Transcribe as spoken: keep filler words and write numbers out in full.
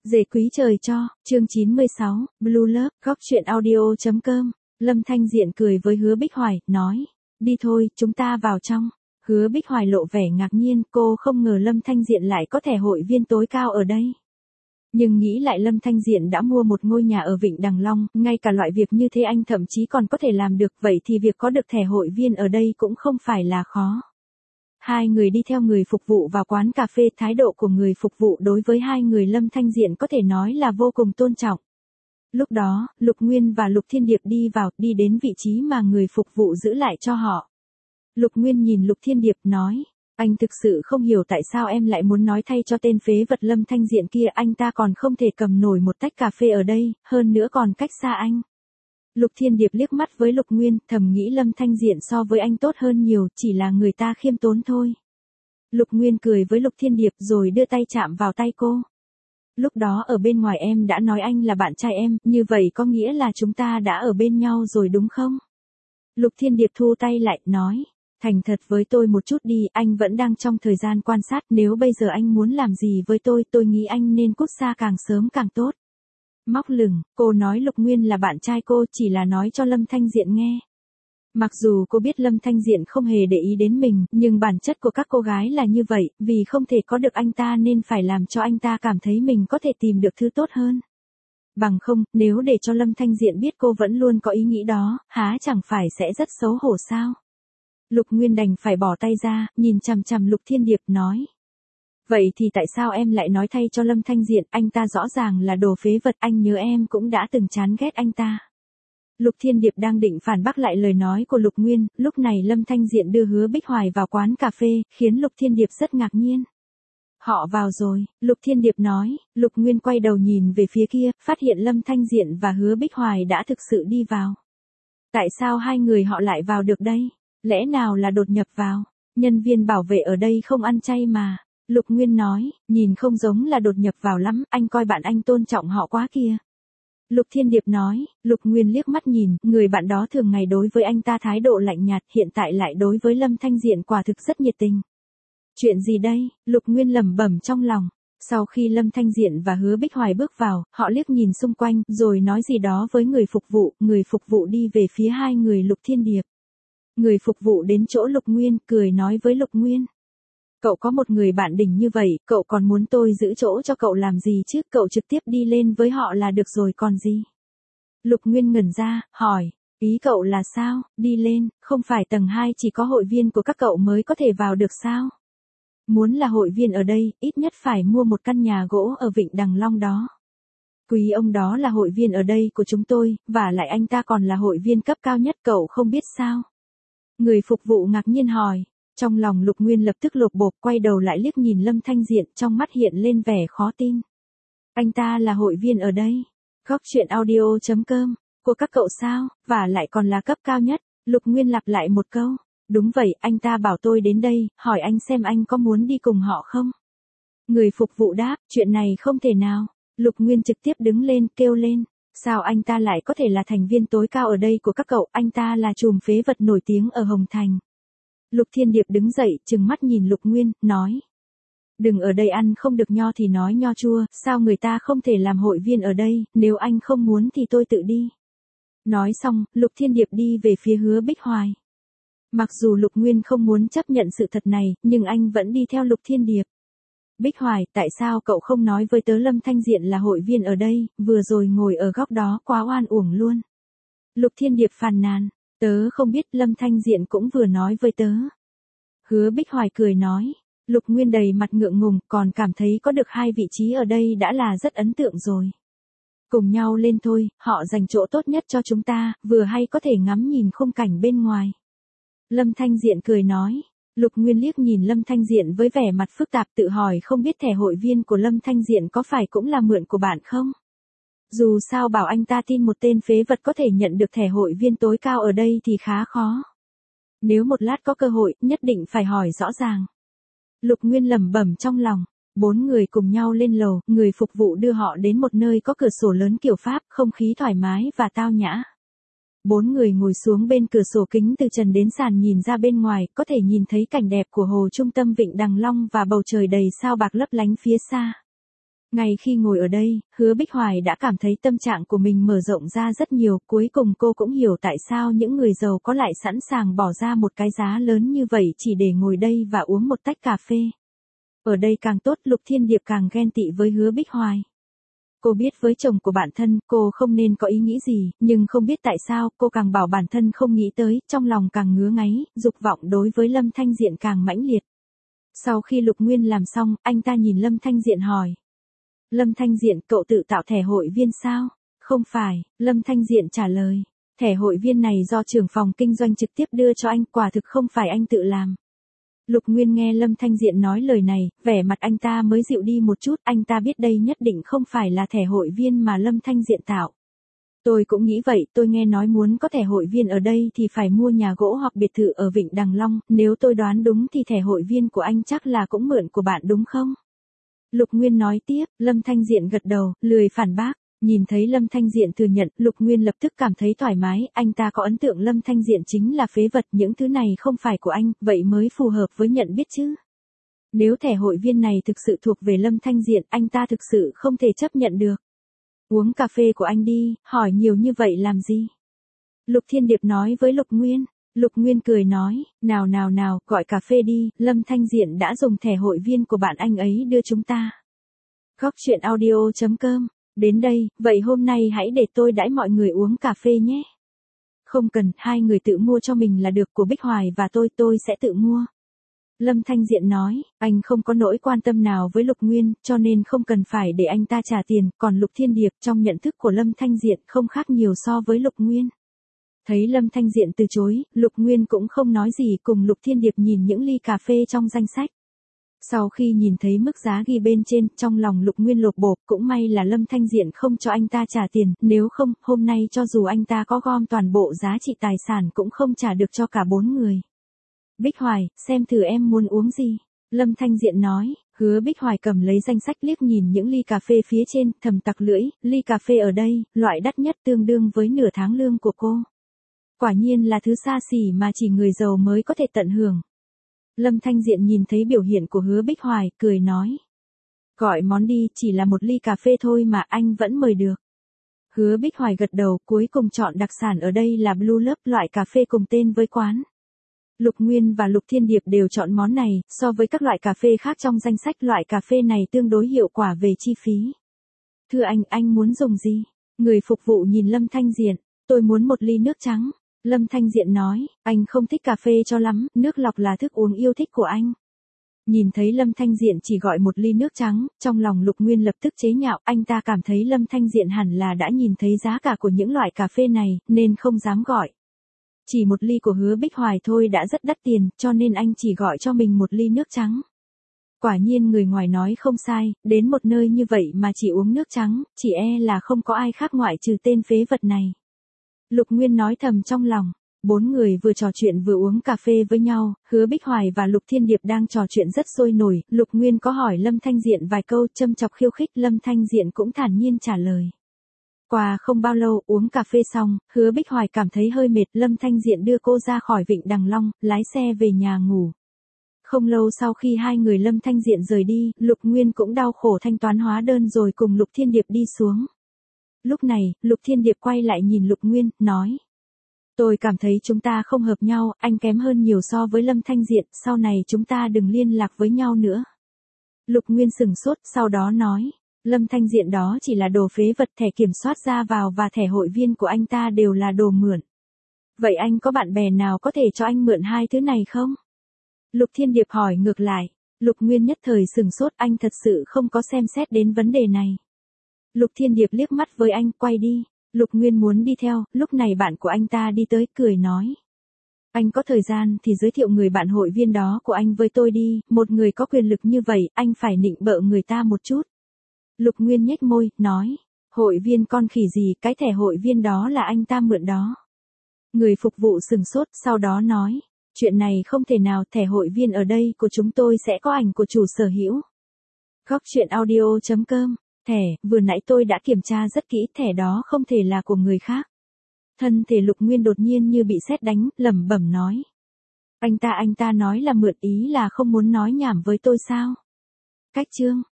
Dề quý trời cho, chương chín mươi sáu, Blue Love, góc truyện audio chấm com. Lâm Thanh Diện cười với Hứa Bích Hoài, nói, đi thôi, chúng ta vào trong. Hứa Bích Hoài lộ vẻ ngạc nhiên, cô không ngờ Lâm Thanh Diện lại có thẻ hội viên tối cao ở đây. Nhưng nghĩ lại Lâm Thanh Diện đã mua một ngôi nhà ở Vịnh Đằng Long, ngay cả loại việc như thế anh thậm chí còn có thể làm được, vậy thì việc có được thẻ hội viên ở đây cũng không phải là khó. Hai người đi theo người phục vụ vào quán cà phê, thái độ của người phục vụ đối với hai người Lâm Thanh Diện có thể nói là vô cùng tôn trọng. Lúc đó, Lục Nguyên và Lục Thiên Điệp đi vào, đi đến vị trí mà người phục vụ giữ lại cho họ. Lục Nguyên nhìn Lục Thiên Điệp nói, anh thực sự không hiểu tại sao em lại muốn nói thay cho tên phế vật Lâm Thanh Diện kia, anh ta còn không thể cầm nổi một tách cà phê ở đây, hơn nữa còn cách xa anh. Lục Thiên Điệp liếc mắt với Lục Nguyên, thầm nghĩ Lâm Thanh Diện so với anh tốt hơn nhiều, chỉ là người ta khiêm tốn thôi. Lục Nguyên cười với Lục Thiên Điệp rồi đưa tay chạm vào tay cô. Lúc đó ở bên ngoài em đã nói anh là bạn trai em, như vậy có nghĩa là chúng ta đã ở bên nhau rồi đúng không? Lục Thiên Điệp thu tay lại, nói, thành thật với tôi một chút đi, anh vẫn đang trong thời gian quan sát, nếu bây giờ anh muốn làm gì với tôi, tôi nghĩ anh nên cút xa càng sớm càng tốt. Móc lửng, cô nói Lục Nguyên là bạn trai cô, chỉ là nói cho Lâm Thanh Diện nghe. Mặc dù cô biết Lâm Thanh Diện không hề để ý đến mình, nhưng bản chất của các cô gái là như vậy, vì không thể có được anh ta nên phải làm cho anh ta cảm thấy mình có thể tìm được thứ tốt hơn. Bằng không, nếu để cho Lâm Thanh Diện biết cô vẫn luôn có ý nghĩ đó, há chẳng phải sẽ rất xấu hổ sao? Lục Nguyên đành phải bỏ tay ra, nhìn chằm chằm Lục Thiên Điệp, nói. Vậy thì tại sao em lại nói thay cho Lâm Thanh Diện, anh ta rõ ràng là đồ phế vật, anh nhớ em cũng đã từng chán ghét anh ta. Lục Thiên Điệp đang định phản bác lại lời nói của Lục Nguyên, lúc này Lâm Thanh Diện đưa Hứa Bích Hoài vào quán cà phê, khiến Lục Thiên Điệp rất ngạc nhiên. Họ vào rồi, Lục Thiên Điệp nói, Lục Nguyên quay đầu nhìn về phía kia, phát hiện Lâm Thanh Diện và Hứa Bích Hoài đã thực sự đi vào. Tại sao hai người họ lại vào được đây? Lẽ nào là đột nhập vào? Nhân viên bảo vệ ở đây không ăn chay mà. Lục Nguyên nói, nhìn không giống là đột nhập vào lắm, anh coi bạn anh tôn trọng họ quá kìa. Lục Thiên Điệp nói, Lục Nguyên liếc mắt nhìn, người bạn đó thường ngày đối với anh ta thái độ lạnh nhạt, hiện tại lại đối với Lâm Thanh Diện quả thực rất nhiệt tình. Chuyện gì đây? Lục Nguyên lẩm bẩm trong lòng. Sau khi Lâm Thanh Diện và Hứa Bích Hoài bước vào, họ liếc nhìn xung quanh, rồi nói gì đó với người phục vụ, người phục vụ đi về phía hai người Lục Thiên Điệp. Người phục vụ đến chỗ Lục Nguyên, cười nói với Lục Nguyên. Cậu có một người bạn đỉnh như vậy, cậu còn muốn tôi giữ chỗ cho cậu làm gì chứ, cậu trực tiếp đi lên với họ là được rồi còn gì. Lục Nguyên ngẩn ra, hỏi, ý cậu là sao, đi lên, không phải tầng hai chỉ có hội viên của các cậu mới có thể vào được sao? Muốn là hội viên ở đây, ít nhất phải mua một căn nhà gỗ ở Vịnh Đằng Long đó. Quý ông đó là hội viên ở đây của chúng tôi, và lại anh ta còn là hội viên cấp cao nhất, cậu không biết sao? Người phục vụ ngạc nhiên hỏi. Trong lòng Lục Nguyên lập tức lột bột, quay đầu lại liếc nhìn Lâm Thanh Diện, trong mắt hiện lên vẻ khó tin. Anh ta là hội viên ở đây. Góc truyện audio chấm com. Của các cậu sao, và lại còn là cấp cao nhất. Lục Nguyên lặp lại một câu. Đúng vậy, anh ta bảo tôi đến đây, hỏi anh xem anh có muốn đi cùng họ không? Người phục vụ đáp, chuyện này không thể nào. Lục Nguyên trực tiếp đứng lên, kêu lên. Sao anh ta lại có thể là thành viên tối cao ở đây của các cậu, anh ta là trùm phế vật nổi tiếng ở Hồng Thành. Lục Thiên Điệp đứng dậy, trừng mắt nhìn Lục Nguyên, nói. Đừng ở đây ăn không được nho thì nói nho chua, sao người ta không thể làm hội viên ở đây, nếu anh không muốn thì tôi tự đi. Nói xong, Lục Thiên Điệp đi về phía Hứa Bích Hoài. Mặc dù Lục Nguyên không muốn chấp nhận sự thật này, nhưng anh vẫn đi theo Lục Thiên Điệp. Bích Hoài, tại sao cậu không nói với tớ Lâm Thanh Diện là hội viên ở đây, vừa rồi ngồi ở góc đó quá oan uổng luôn. Lục Thiên Điệp phàn nàn. Tớ không biết, Lâm Thanh Diện cũng vừa nói với tớ. Hứa Bích Hoài cười nói. Lục Nguyên đầy mặt ngượng ngùng, còn cảm thấy có được hai vị trí ở đây đã là rất ấn tượng rồi. Cùng nhau lên thôi, họ dành chỗ tốt nhất cho chúng ta, vừa hay có thể ngắm nhìn khung cảnh bên ngoài. Lâm Thanh Diện cười nói. Lục Nguyên liếc nhìn Lâm Thanh Diện với vẻ mặt phức tạp, tự hỏi không biết thẻ hội viên của Lâm Thanh Diện có phải cũng là mượn của bạn không? Dù sao bảo anh ta tin một tên phế vật có thể nhận được thẻ hội viên tối cao ở đây thì khá khó. Nếu một lát có cơ hội, nhất định phải hỏi rõ ràng. Lục Nguyên lẩm bẩm trong lòng. Bốn người cùng nhau lên lầu, người phục vụ đưa họ đến một nơi có cửa sổ lớn kiểu Pháp, không khí thoải mái và tao nhã. Bốn người ngồi xuống bên cửa sổ kính từ trần đến sàn, nhìn ra bên ngoài, có thể nhìn thấy cảnh đẹp của hồ trung tâm Vịnh Đằng Long và bầu trời đầy sao bạc lấp lánh phía xa. Ngay khi ngồi ở đây, Hứa Bích Hoài đã cảm thấy tâm trạng của mình mở rộng ra rất nhiều, cuối cùng cô cũng hiểu tại sao những người giàu có lại sẵn sàng bỏ ra một cái giá lớn như vậy chỉ để ngồi đây và uống một tách cà phê. Ở đây càng tốt, Lục Thiên Điệp càng ghen tị với Hứa Bích Hoài. Cô biết với chồng của bản thân, cô không nên có ý nghĩ gì, nhưng không biết tại sao, cô càng bảo bản thân không nghĩ tới, trong lòng càng ngứa ngáy, dục vọng đối với Lâm Thanh Diện càng mãnh liệt. Sau khi Lục Nguyên làm xong, anh ta nhìn Lâm Thanh Diện hỏi. Lâm Thanh Diện, cậu tự tạo thẻ hội viên sao? Không phải, Lâm Thanh Diện trả lời. Thẻ hội viên này do trưởng phòng kinh doanh trực tiếp đưa cho anh, quả thực không phải anh tự làm. Lục Nguyên nghe Lâm Thanh Diện nói lời này, vẻ mặt anh ta mới dịu đi một chút, anh ta biết đây nhất định không phải là thẻ hội viên mà Lâm Thanh Diện tạo. Tôi cũng nghĩ vậy, tôi nghe nói muốn có thẻ hội viên ở đây thì phải mua nhà gỗ hoặc biệt thự ở Vịnh Đằng Long, nếu tôi đoán đúng thì thẻ hội viên của anh chắc là cũng mượn của bạn đúng không? Lục Nguyên nói tiếp, Lâm Thanh Diện gật đầu, lười phản bác. Nhìn thấy Lâm Thanh Diện thừa nhận, Lục Nguyên lập tức cảm thấy thoải mái, anh ta có ấn tượng Lâm Thanh Diện chính là phế vật, những thứ này không phải của anh, vậy mới phù hợp với nhận biết chứ. Nếu thẻ hội viên này thực sự thuộc về Lâm Thanh Diện, anh ta thực sự không thể chấp nhận được. Uống cà phê của anh đi, hỏi nhiều như vậy làm gì? Lục Thiên Điệp nói với Lục Nguyên. Lục Nguyên cười nói, nào nào nào, gọi cà phê đi, Lâm Thanh Diện đã dùng thẻ hội viên của bạn anh ấy đưa chúng ta. Góc chuyện audio chấm com. Đến đây, vậy hôm nay hãy để tôi đãi mọi người uống cà phê nhé. Không cần, hai người tự mua cho mình là được, của Bích Hoài và tôi, tôi sẽ tự mua. Lâm Thanh Diện nói, anh không có nỗi quan tâm nào với Lục Nguyên, cho nên không cần phải để anh ta trả tiền, còn Lục Thiên Điệp trong nhận thức của Lâm Thanh Diện không khác nhiều so với Lục Nguyên. Thấy Lâm Thanh Diện từ chối, Lục Nguyên cũng không nói gì, cùng Lục Thiên Điệp nhìn những ly cà phê trong danh sách. Sau khi nhìn thấy mức giá ghi bên trên, trong lòng Lục Nguyên lột bột, cũng may là Lâm Thanh Diện không cho anh ta trả tiền, nếu không, hôm nay cho dù anh ta có gom toàn bộ giá trị tài sản cũng không trả được cho cả bốn người. Bích Hoài, xem thử em muốn uống gì? Lâm Thanh Diện nói. Hứa Bích Hoài cầm lấy danh sách liếc nhìn những ly cà phê phía trên, thầm tặc lưỡi, ly cà phê ở đây, loại đắt nhất tương đương với nửa tháng lương của cô. Quả nhiên là thứ xa xỉ mà chỉ người giàu mới có thể tận hưởng. Lâm Thanh Diện nhìn thấy biểu hiện của Hứa Bích Hoài, cười nói. Gọi món đi, chỉ là một ly cà phê thôi mà anh vẫn mời được. Hứa Bích Hoài gật đầu, cuối cùng chọn đặc sản ở đây là Blue Love, loại cà phê cùng tên với quán. Lục Nguyên và Lục Thiên Điệp đều chọn món này, so với các loại cà phê khác trong danh sách, loại cà phê này tương đối hiệu quả về chi phí. Thưa anh, anh muốn dùng gì? Người phục vụ nhìn Lâm Thanh Diện, tôi muốn một ly nước trắng. Lâm Thanh Diện nói, anh không thích cà phê cho lắm, nước lọc là thức uống yêu thích của anh. Nhìn thấy Lâm Thanh Diện chỉ gọi một ly nước trắng, trong lòng Lục Nguyên lập tức chế nhạo, anh ta cảm thấy Lâm Thanh Diện hẳn là đã nhìn thấy giá cả của những loại cà phê này, nên không dám gọi. Chỉ một ly của Hứa Bích Hoài thôi đã rất đắt tiền, cho nên anh chỉ gọi cho mình một ly nước trắng. Quả nhiên người ngoài nói không sai, đến một nơi như vậy mà chỉ uống nước trắng, chỉ e là không có ai khác ngoại trừ tên phế vật này. Lục Nguyên nói thầm trong lòng. Bốn người vừa trò chuyện vừa uống cà phê với nhau, Hứa Bích Hoài và Lục Thiên Điệp đang trò chuyện rất sôi nổi, Lục Nguyên có hỏi Lâm Thanh Diện vài câu châm chọc khiêu khích, Lâm Thanh Diện cũng thản nhiên trả lời. Qua không bao lâu uống cà phê xong, Hứa Bích Hoài cảm thấy hơi mệt, Lâm Thanh Diện đưa cô ra khỏi Vịnh Đằng Long, lái xe về nhà ngủ. Không lâu sau khi hai người Lâm Thanh Diện rời đi, Lục Nguyên cũng đau khổ thanh toán hóa đơn rồi cùng Lục Thiên Điệp đi xuống. Lúc này, Lục Thiên Điệp quay lại nhìn Lục Nguyên, nói. Tôi cảm thấy chúng ta không hợp nhau, anh kém hơn nhiều so với Lâm Thanh Diện, sau này chúng ta đừng liên lạc với nhau nữa. Lục Nguyên sừng sốt, sau đó nói. Lâm Thanh Diện đó chỉ là đồ phế vật, thẻ kiểm soát ra vào và thẻ hội viên của anh ta đều là đồ mượn. Vậy anh có bạn bè nào có thể cho anh mượn hai thứ này không? Lục Thiên Điệp hỏi ngược lại. Lục Nguyên nhất thời sừng sốt, anh thật sự không có xem xét đến vấn đề này. Lục Thiên Điệp liếc mắt với anh, quay đi. Lục Nguyên muốn đi theo, lúc này bạn của anh ta đi tới, cười nói. Anh có thời gian thì giới thiệu người bạn hội viên đó của anh với tôi đi, một người có quyền lực như vậy, anh phải nịnh bợ người ta một chút. Lục Nguyên nhếch môi, nói. Hội viên con khỉ gì, cái thẻ hội viên đó là anh ta mượn đó. Người phục vụ sừng sốt, sau đó nói. Chuyện này không thể nào, thẻ hội viên ở đây của chúng tôi sẽ có ảnh của chủ sở hữu. Góc chuyện audio chấm com. Thẻ, vừa nãy tôi đã kiểm tra rất kỹ, thẻ đó không thể là của người khác. Thân thể Lục Nguyên đột nhiên như bị sét đánh, lẩm bẩm nói. Anh ta anh ta nói là mượn, ý là không muốn nói nhảm với tôi sao? Cách chương.